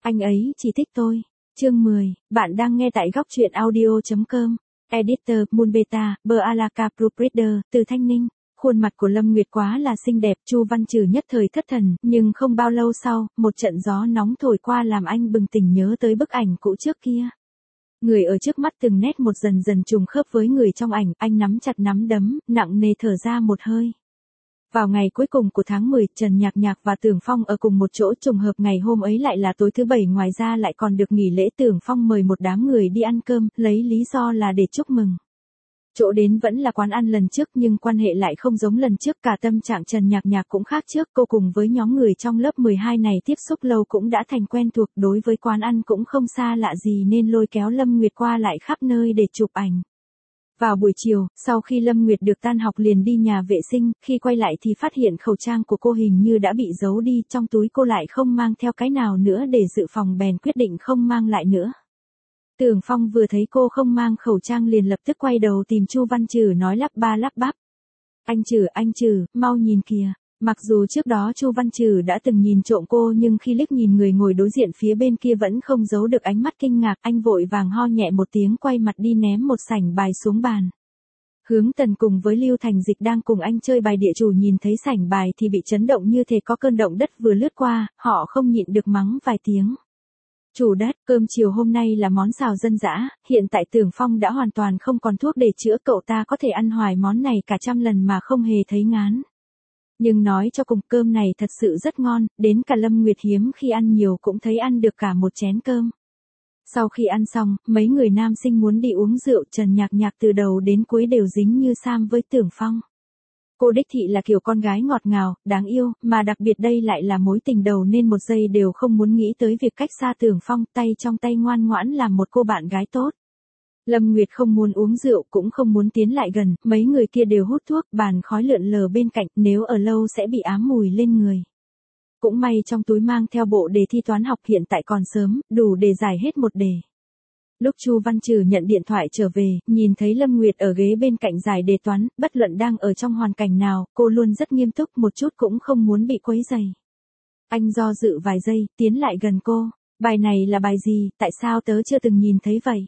Anh ấy chỉ thích tôi. Chương 10, bạn đang nghe tại góc truyện audio.com. Editor, Moonbeta, Alaka Proofreader, từ Thanh Ninh. Khuôn mặt của Lâm Nguyệt quá là xinh đẹp, Chu Văn Trừ nhất thời thất thần, nhưng không bao lâu sau, một trận gió nóng thổi qua làm anh bừng tỉnh nhớ tới bức ảnh cũ trước kia. Người ở trước mắt từng nét một dần dần trùng khớp với người trong ảnh, anh nắm chặt nắm đấm, nặng nề thở ra một hơi. Vào ngày cuối cùng của tháng 10, Trần Nhạc Nhạc và Tưởng Phong ở cùng một chỗ, trùng hợp ngày hôm ấy lại là tối thứ Bảy, ngoài ra lại còn được nghỉ lễ. Tưởng Phong mời một đám người đi ăn cơm, lấy lý do là để chúc mừng. Chỗ đến vẫn là quán ăn lần trước nhưng quan hệ lại không giống lần trước, cả tâm trạng Trần Nhạc Nhạc cũng khác trước. Cô cùng với nhóm người trong lớp 12 này tiếp xúc lâu cũng đã thành quen thuộc, đối với quán ăn cũng không xa lạ gì nên lôi kéo Lâm Nguyệt qua lại khắp nơi để chụp ảnh. Vào buổi chiều, sau khi Lâm Nguyệt được tan học liền đi nhà vệ sinh, khi quay lại thì phát hiện khẩu trang của cô hình như đã bị giấu đi, trong túi cô lại không mang theo cái nào nữa để dự phòng, bèn quyết định không mang lại nữa. Tưởng Phong vừa thấy cô không mang khẩu trang liền lập tức quay đầu tìm Chu Văn Trừ nói lắp ba lắp bắp. Anh Trừ, mau nhìn kìa. Mặc dù trước đó Chu Văn Trừ đã từng nhìn trộm cô nhưng khi liếc nhìn người ngồi đối diện phía bên kia vẫn không giấu được ánh mắt kinh ngạc, anh vội vàng ho nhẹ một tiếng quay mặt đi ném một sảnh bài xuống bàn. Hướng Tần cùng với Lưu Thành Dịch đang cùng anh chơi bài địa chủ nhìn thấy sảnh bài thì bị chấn động như thể có cơn động đất vừa lướt qua, họ không nhịn được mắng vài tiếng. Chủ đất, cơm chiều hôm nay là món xào dân dã, hiện tại Tưởng Phong đã hoàn toàn không còn thuốc để chữa, cậu ta có thể ăn hoài món này cả trăm lần mà không hề thấy ngán. Nhưng nói cho cùng, cơm này thật sự rất ngon, đến cả Lâm Nguyệt hiếm khi ăn nhiều cũng thấy ăn được cả một chén cơm. Sau khi ăn xong, mấy người nam sinh muốn đi uống rượu, Trần Nhạc Nhạc từ đầu đến cuối đều dính như sam với Tưởng Phong. Cô đích thị là kiểu con gái ngọt ngào, đáng yêu, mà đặc biệt đây lại là mối tình đầu nên một giây đều không muốn nghĩ tới việc cách xa Tưởng Phong, tay trong tay ngoan ngoãn làm một cô bạn gái tốt. Lâm Nguyệt không muốn uống rượu cũng không muốn tiến lại gần, mấy người kia đều hút thuốc, bàn khói lượn lờ bên cạnh, nếu ở lâu sẽ bị ám mùi lên người. Cũng may trong túi mang theo bộ đề thi toán học, hiện tại còn sớm, đủ để giải hết một đề. Lúc Chu Văn Trừ nhận điện thoại trở về, nhìn thấy Lâm Nguyệt ở ghế bên cạnh giải đề toán, bất luận đang ở trong hoàn cảnh nào, cô luôn rất nghiêm túc, một chút cũng không muốn bị quấy rầy. Anh do dự vài giây, tiến lại gần cô. Bài này là bài gì, tại sao tớ chưa từng nhìn thấy vậy?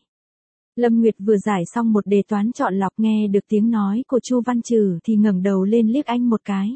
Lâm Nguyệt vừa giải xong một đề toán chọn lọc, nghe được tiếng nói của Chu Văn Trừ thì ngẩng đầu lên liếc anh một cái.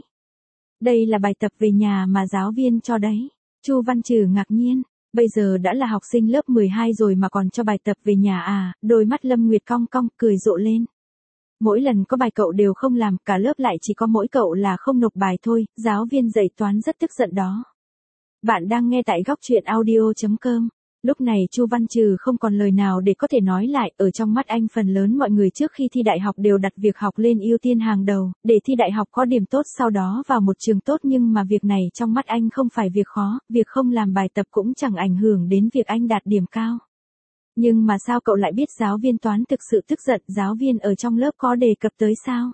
Đây là bài tập về nhà mà giáo viên cho đấy. Chu Văn Trừ ngạc nhiên. Bây giờ đã là học sinh lớp 12 rồi mà còn cho bài tập về nhà à? Đôi mắt Lâm Nguyệt cong cong, cười rộ lên. Mỗi lần có bài cậu đều không làm, cả lớp lại chỉ có mỗi cậu là không nộp bài thôi, giáo viên dạy toán rất tức giận đó. Bạn đang nghe tại góc truyện audio.com. Lúc này Chu Văn Trừ không còn lời nào để có thể nói lại, ở trong mắt anh phần lớn mọi người trước khi thi đại học đều đặt việc học lên ưu tiên hàng đầu, để thi đại học có điểm tốt sau đó vào một trường tốt, nhưng mà việc này trong mắt anh không phải việc khó, việc không làm bài tập cũng chẳng ảnh hưởng đến việc anh đạt điểm cao. Nhưng mà sao cậu lại biết giáo viên toán thực sự tức giận, giáo viên ở trong lớp có đề cập tới sao?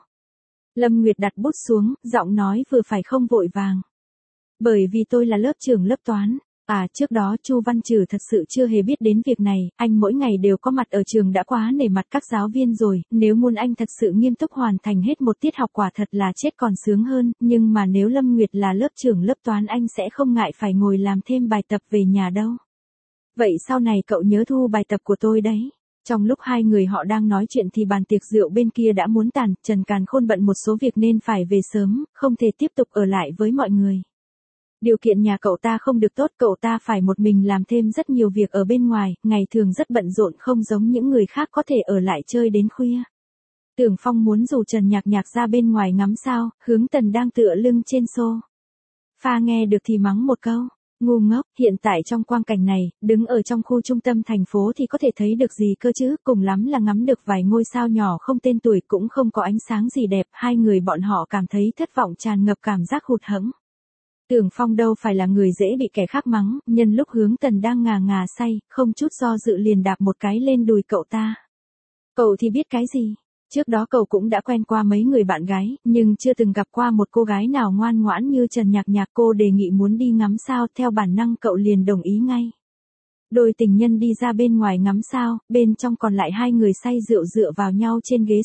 Lâm Nguyệt đặt bút xuống, giọng nói vừa phải không vội vàng. Bởi vì tôi là lớp trưởng lớp toán. Trước đó Chu Văn Trừ thật sự chưa hề biết đến việc này, anh mỗi ngày đều có mặt ở trường đã quá nể mặt các giáo viên rồi, nếu muốn anh thật sự nghiêm túc hoàn thành hết một tiết học quả thật là chết còn sướng hơn, nhưng mà nếu Lâm Nguyệt là lớp trưởng lớp toán anh sẽ không ngại phải ngồi làm thêm bài tập về nhà đâu. Vậy sau này cậu nhớ thu bài tập của tôi đấy. Trong lúc hai người họ đang nói chuyện thì bàn tiệc rượu bên kia đã muốn tàn, Trần Càn Khôn bận một số việc nên phải về sớm, không thể tiếp tục ở lại với mọi người. Điều kiện nhà cậu ta không được tốt, cậu ta phải một mình làm thêm rất nhiều việc ở bên ngoài, ngày thường rất bận rộn, không giống những người khác có thể ở lại chơi đến khuya. Tưởng Phong muốn rủ Trần Nhạc Nhạc ra bên ngoài ngắm sao, Hướng Tần đang tựa lưng trên sofa nghe được thì mắng một câu, ngu ngốc, hiện tại trong quang cảnh này, đứng ở trong khu trung tâm thành phố thì có thể thấy được gì cơ chứ, cùng lắm là ngắm được vài ngôi sao nhỏ không tên tuổi, cũng không có ánh sáng gì đẹp, hai người bọn họ cảm thấy thất vọng, tràn ngập cảm giác hụt hẫng. Tưởng Phong đâu phải là người dễ bị kẻ khác mắng, nhân lúc Hướng Tần đang ngà ngà say, không chút do dự liền đạp một cái lên đùi cậu ta. Cậu thì biết cái gì? Trước đó cậu cũng đã quen qua mấy người bạn gái, nhưng chưa từng gặp qua một cô gái nào ngoan ngoãn như Trần Nhạc Nhạc. Cô đề nghị muốn đi ngắm sao, theo bản năng cậu liền đồng ý ngay. Đôi tình nhân đi ra bên ngoài ngắm sao, bên trong còn lại hai người say rượu dựa vào nhau trên ghế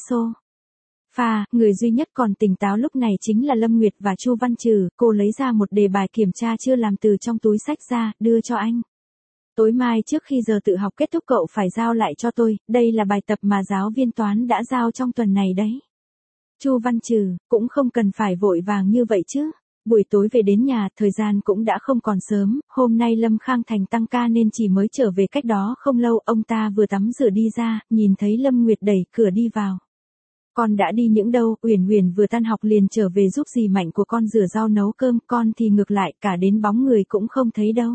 người duy nhất còn tỉnh táo lúc này chính là Lâm Nguyệt và Chu Văn Trừ. Cô lấy ra một đề bài kiểm tra chưa làm từ trong túi xách ra, đưa cho anh. Tối mai trước khi giờ tự học kết thúc cậu phải giao lại cho tôi, đây là bài tập mà giáo viên toán đã giao trong tuần này đấy. Chu Văn Trừ, cũng không cần phải vội vàng như vậy chứ. Buổi tối về đến nhà, thời gian cũng đã không còn sớm, hôm nay Lâm Khang Thành tăng ca nên chỉ mới trở về cách đó không lâu, ông ta vừa tắm rửa đi ra, nhìn thấy Lâm Nguyệt đẩy cửa đi vào. Con đã đi những đâu? Uyển Uyển vừa tan học liền trở về giúp dì Mạnh của con rửa rau nấu cơm, con thì ngược lại, cả đến bóng người cũng không thấy đâu.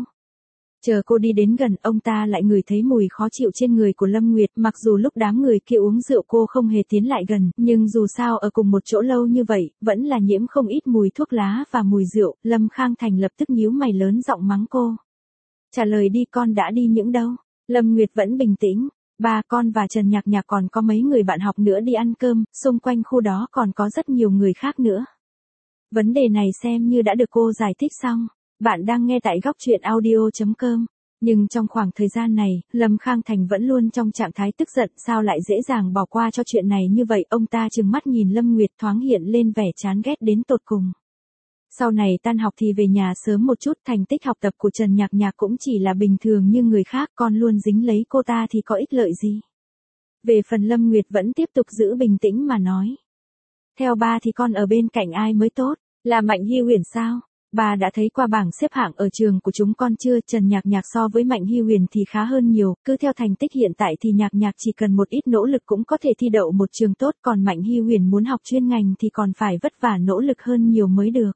Chờ cô đi đến gần, ông ta lại ngửi thấy mùi khó chịu trên người của Lâm Nguyệt, mặc dù lúc đám người kia uống rượu cô không hề tiến lại gần, nhưng dù sao ở cùng một chỗ lâu như vậy, vẫn là nhiễm không ít mùi thuốc lá và mùi rượu. Lâm Khang Thành lập tức nhíu mày lớn giọng mắng cô. Trả lời đi, con đã đi những đâu? Lâm Nguyệt vẫn bình tĩnh. Ba, con và Trần Nhạc Nhạc còn có mấy người bạn học nữa đi ăn cơm, xung quanh khu đó còn có rất nhiều người khác nữa. Vấn đề này xem như đã được cô giải thích xong. Bạn đang nghe tại góc truyện audio.com. Nhưng trong khoảng thời gian này, Lâm Khang Thành vẫn luôn trong trạng thái tức giận, sao lại dễ dàng bỏ qua cho chuyện này như vậy. Ông ta trừng mắt nhìn Lâm Nguyệt, thoáng hiện lên vẻ chán ghét đến tột cùng. Sau này tan học thì về nhà sớm một chút, thành tích học tập của Trần Nhạc Nhạc cũng chỉ là bình thường như người khác, con luôn dính lấy cô ta thì có ích lợi gì. Về phần Lâm Nguyệt vẫn tiếp tục giữ bình tĩnh mà nói. Theo ba thì con ở bên cạnh ai mới tốt, là Mạnh Hy Huyền sao? Bà đã thấy qua bảng xếp hạng ở trường của chúng con chưa? Trần Nhạc Nhạc so với Mạnh Hy Huyền thì khá hơn nhiều, cứ theo thành tích hiện tại thì Nhạc Nhạc chỉ cần một ít nỗ lực cũng có thể thi đậu một trường tốt, còn Mạnh Hy Huyền muốn học chuyên ngành thì còn phải vất vả nỗ lực hơn nhiều mới được.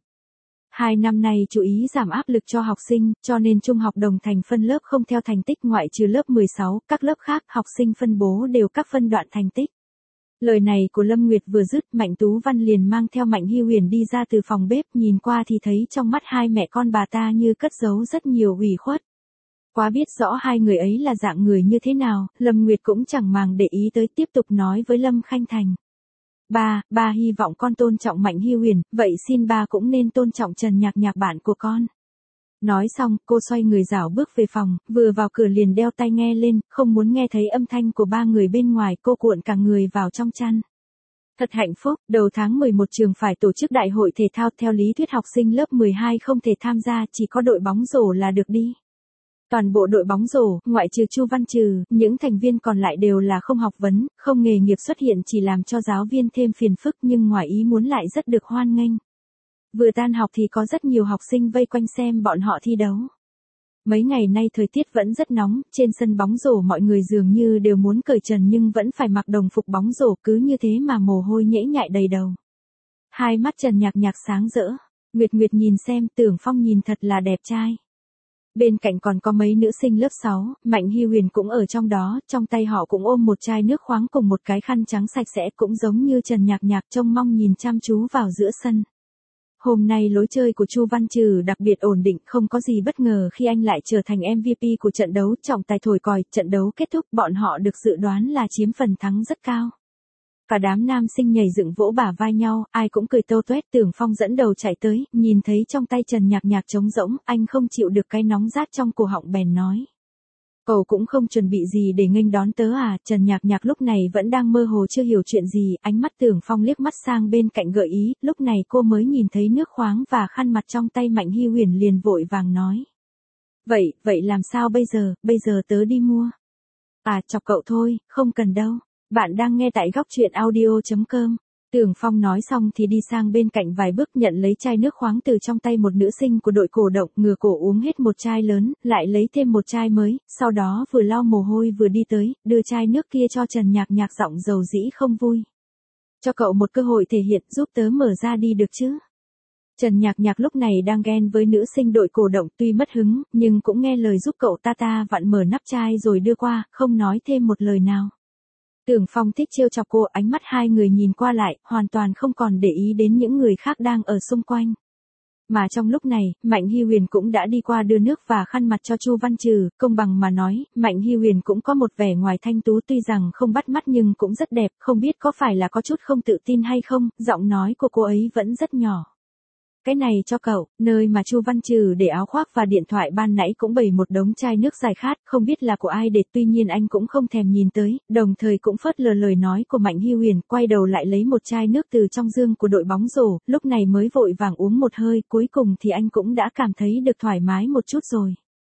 2 năm nay chú ý giảm áp lực cho học sinh, cho nên trung học đồng thành phân lớp không theo thành tích, ngoại trừ lớp 16, các lớp khác học sinh phân bố đều các phân đoạn thành tích. Lời này của Lâm Nguyệt vừa dứt, Mạnh Tú Văn liền mang theo Mạnh Hy Huyền đi ra từ phòng bếp, nhìn qua thì thấy trong mắt hai mẹ con bà ta như cất giấu rất nhiều ủy khuất. Quá biết rõ hai người ấy là dạng người như thế nào, Lâm Nguyệt cũng chẳng màng để ý tới, tiếp tục nói với Lâm Khanh Thành. Ba hy vọng con tôn trọng Mạnh Hy Huyền, vậy xin ba cũng nên tôn trọng Trần Nhạc Nhạc bạn của con. Nói xong, cô xoay người rảo bước về phòng, vừa vào cửa liền đeo tai nghe lên, không muốn nghe thấy âm thanh của ba người bên ngoài, cô cuộn cả người vào trong chăn. Thật hạnh phúc, đầu tháng 11 trường phải tổ chức đại hội thể thao, theo lý thuyết học sinh lớp 12 không thể tham gia, chỉ có đội bóng rổ là được đi. Toàn bộ đội bóng rổ, ngoại trừ Chu Văn Trừ, những thành viên còn lại đều là không học vấn, không nghề nghiệp xuất hiện, chỉ làm cho giáo viên thêm phiền phức, nhưng ngoài ý muốn lại rất được hoan nghênh. Vừa tan học thì có rất nhiều học sinh vây quanh xem bọn họ thi đấu. Mấy ngày nay thời tiết vẫn rất nóng, trên sân bóng rổ mọi người dường như đều muốn cởi trần nhưng vẫn phải mặc đồng phục bóng rổ, cứ như thế mà mồ hôi nhễ nhại đầy đầu. Hai mắt Trần Nhạc Nhạc sáng rỡ, Nguyệt Nguyệt nhìn xem, Tưởng Phong nhìn thật là đẹp trai. Bên cạnh còn có mấy nữ sinh lớp 6, Mạnh Hy Huyền cũng ở trong đó, trong tay họ cũng ôm một chai nước khoáng cùng một cái khăn trắng sạch sẽ, cũng giống như Trần Nhạc Nhạc, trông mong nhìn chăm chú vào giữa sân. Hôm nay lối chơi của Chu Văn Trừ đặc biệt ổn định, không có gì bất ngờ khi anh lại trở thành MVP của trận đấu, trọng tài thổi còi, trận đấu kết thúc, bọn họ được dự đoán là chiếm phần thắng rất cao. Cả đám nam sinh nhảy dựng vỗ bả vai nhau, ai cũng cười tâu tuét. Tưởng Phong dẫn đầu chạy tới, nhìn thấy trong tay Trần Nhạc Nhạc trống rỗng, anh không chịu được cái nóng rát trong cổ họng bèn nói. Cậu cũng không chuẩn bị gì để nghênh đón tớ à? Trần Nhạc Nhạc lúc này vẫn đang mơ hồ chưa hiểu chuyện gì, ánh mắt Tưởng Phong liếc mắt sang bên cạnh gợi ý, lúc này cô mới nhìn thấy nước khoáng và khăn mặt trong tay Mạnh Hy Huyền liền vội vàng nói. Vậy làm sao bây giờ tớ đi mua. À, chọc cậu thôi, không cần đâu. Bạn đang nghe tại góc truyện audio.com. Tưởng Phong nói xong thì đi sang bên cạnh vài bước, nhận lấy chai nước khoáng từ trong tay một nữ sinh của đội cổ động, ngửa cổ uống hết một chai lớn, lại lấy thêm một chai mới, sau đó vừa lau mồ hôi vừa đi tới, đưa chai nước kia cho Trần Nhạc Nhạc, giọng dầu dĩ không vui. Cho cậu một cơ hội thể hiện, giúp tớ mở ra đi được chứ? Trần Nhạc Nhạc lúc này đang ghen với nữ sinh đội cổ động, tuy mất hứng, nhưng cũng nghe lời giúp cậu ta vặn mở nắp chai rồi đưa qua, không nói thêm một lời nào. Tưởng Phong thích trêu chọc cô, ánh mắt hai người nhìn qua lại, hoàn toàn không còn để ý đến những người khác đang ở xung quanh. Mà trong lúc này, Mạnh Hy Huyền cũng đã đi qua đưa nước và khăn mặt cho Chu Văn Trừ, công bằng mà nói, Mạnh Hy Huyền cũng có một vẻ ngoài thanh tú, tuy rằng không bắt mắt nhưng cũng rất đẹp, không biết có phải là có chút không tự tin hay không, giọng nói của cô ấy vẫn rất nhỏ. Cái này cho cậu, nơi mà Chu Văn Trừ để áo khoác và điện thoại ban nãy cũng bày một đống chai nước giải khát, không biết là của ai để, tuy nhiên anh cũng không thèm nhìn tới, đồng thời cũng phớt lờ lời nói của Mạnh Hy Huyền, quay đầu lại lấy một chai nước từ trong dương của đội bóng rổ, lúc này mới vội vàng uống một hơi, cuối cùng thì anh cũng đã cảm thấy được thoải mái một chút rồi.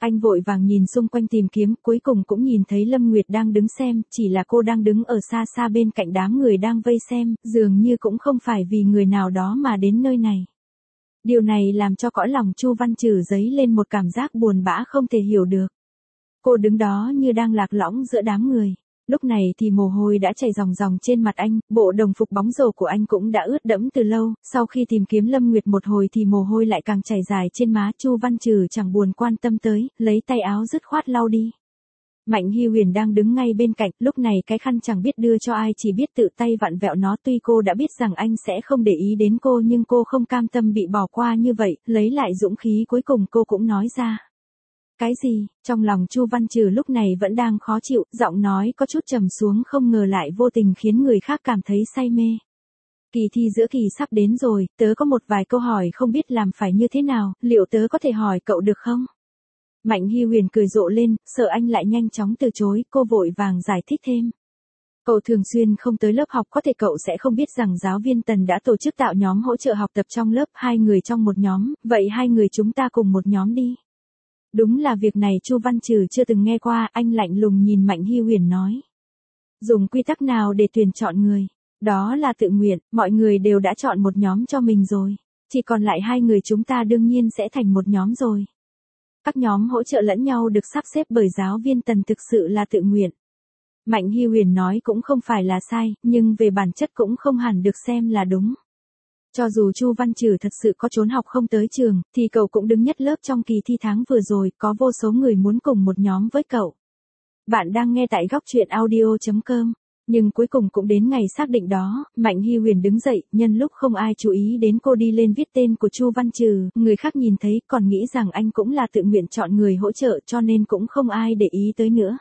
Anh vội vàng nhìn xung quanh tìm kiếm, cuối cùng cũng nhìn thấy Lâm Nguyệt đang đứng xem, chỉ là cô đang đứng ở xa xa bên cạnh đám người đang vây xem, dường như cũng không phải vì người nào đó mà đến nơi này. Điều này làm cho cõi lòng Chu Văn Trừ dấy lên một cảm giác buồn bã không thể hiểu được. Cô đứng đó như đang lạc lõng giữa đám người. Lúc này thì mồ hôi đã chảy ròng ròng trên mặt anh, bộ đồng phục bóng rổ của anh cũng đã ướt đẫm từ lâu, sau khi tìm kiếm Lâm Nguyệt một hồi thì mồ hôi lại càng chảy dài trên má. Chu Văn Trừ chẳng buồn quan tâm tới, lấy tay áo dứt khoát lau đi. Mạnh Hy Huyền đang đứng ngay bên cạnh, lúc này cái khăn chẳng biết đưa cho ai, chỉ biết tự tay vặn vẹo nó. Tuy cô đã biết rằng anh sẽ không để ý đến cô nhưng cô không cam tâm bị bỏ qua như vậy, lấy lại dũng khí cuối cùng cô cũng nói ra. Cái gì? Trong lòng Chu Văn Trừ lúc này vẫn đang khó chịu, giọng nói có chút trầm xuống, không ngờ lại vô tình khiến người khác cảm thấy say mê. Kỳ thi giữa kỳ sắp đến rồi, tớ có một vài câu hỏi không biết làm phải như thế nào, liệu tớ có thể hỏi cậu được không? Mạnh Hy Huyền cười rộ lên, sợ anh lại nhanh chóng từ chối, cô vội vàng giải thích thêm. Cậu thường xuyên không tới lớp học, có thể cậu sẽ không biết rằng giáo viên Tần đã tổ chức tạo nhóm hỗ trợ học tập trong lớp, 2 người trong một nhóm, vậy 2 người chúng ta cùng một nhóm đi. Đúng là việc này Chu Văn Trừ chưa từng nghe qua, anh lạnh lùng nhìn Mạnh Hy Huyền nói. Dùng quy tắc nào để tuyển chọn người? Đó là tự nguyện, mọi người đều đã chọn một nhóm cho mình rồi. Chỉ còn lại 2 người chúng ta đương nhiên sẽ thành một nhóm rồi. Các nhóm hỗ trợ lẫn nhau được sắp xếp bởi giáo viên Tần thực sự là tự nguyện. Mạnh Hy Huyền nói cũng không phải là sai, nhưng về bản chất cũng không hẳn được xem là đúng. Cho dù Chu Văn Trừ thật sự có trốn học không tới trường, thì cậu cũng đứng nhất lớp trong kỳ thi tháng vừa rồi, có vô số người muốn cùng một nhóm với cậu. Bạn đang nghe tại góc truyện audio.com. Nhưng cuối cùng cũng đến ngày xác định đó, Mạnh Hy Huyền đứng dậy, nhân lúc không ai chú ý đến cô đi lên viết tên của Chu Văn Trừ, người khác nhìn thấy còn nghĩ rằng anh cũng là tự nguyện chọn người hỗ trợ cho nên cũng không ai để ý tới nữa.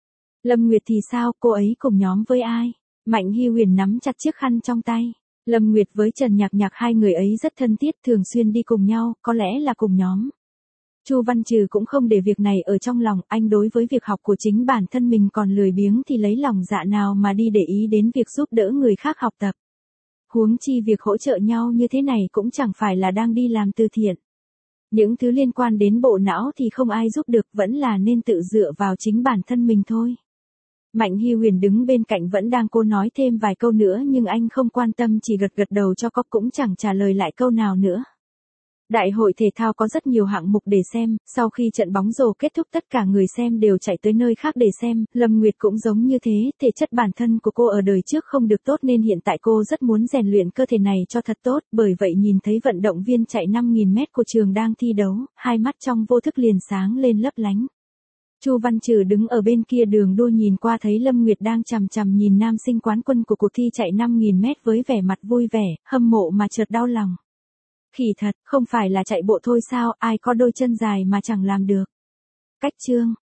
Lâm Nguyệt thì sao, cô ấy cùng nhóm với ai? Mạnh Hy Huyền nắm chặt chiếc khăn trong tay. Lâm Nguyệt với Trần Nhạc Nhạc, 2 người ấy rất thân thiết, thường xuyên đi cùng nhau, có lẽ là cùng nhóm. Chu Văn Trừ cũng không để việc này ở trong lòng, anh đối với việc học của chính bản thân mình còn lười biếng thì lấy lòng dạ nào mà đi để ý đến việc giúp đỡ người khác học tập. Huống chi việc hỗ trợ nhau như thế này cũng chẳng phải là đang đi làm từ thiện. Những thứ liên quan đến bộ não thì không ai giúp được, vẫn là nên tự dựa vào chính bản thân mình thôi. Mạnh Hy Huyền đứng bên cạnh vẫn đang cố nói thêm vài câu nữa nhưng anh không quan tâm, chỉ gật gật đầu cho có, cũng chẳng trả lời lại câu nào nữa. Đại hội thể thao có rất nhiều hạng mục để xem, sau khi trận bóng rổ kết thúc tất cả người xem đều chạy tới nơi khác để xem, Lâm Nguyệt cũng giống như thế, thể chất bản thân của cô ở đời trước không được tốt nên hiện tại cô rất muốn rèn luyện cơ thể này cho thật tốt, bởi vậy nhìn thấy vận động viên chạy 5.000 mét của trường đang thi đấu, hai mắt trong vô thức liền sáng lên lấp lánh. Chu Văn Trừ đứng ở bên kia đường đua nhìn qua thấy Lâm Nguyệt đang chằm chằm nhìn nam sinh quán quân của cuộc thi chạy 5.000 mét với vẻ mặt vui vẻ, hâm mộ mà chợt đau lòng. Khỉ thật, không phải là chạy bộ thôi sao, ai có đôi chân dài mà chẳng làm được. Cách chương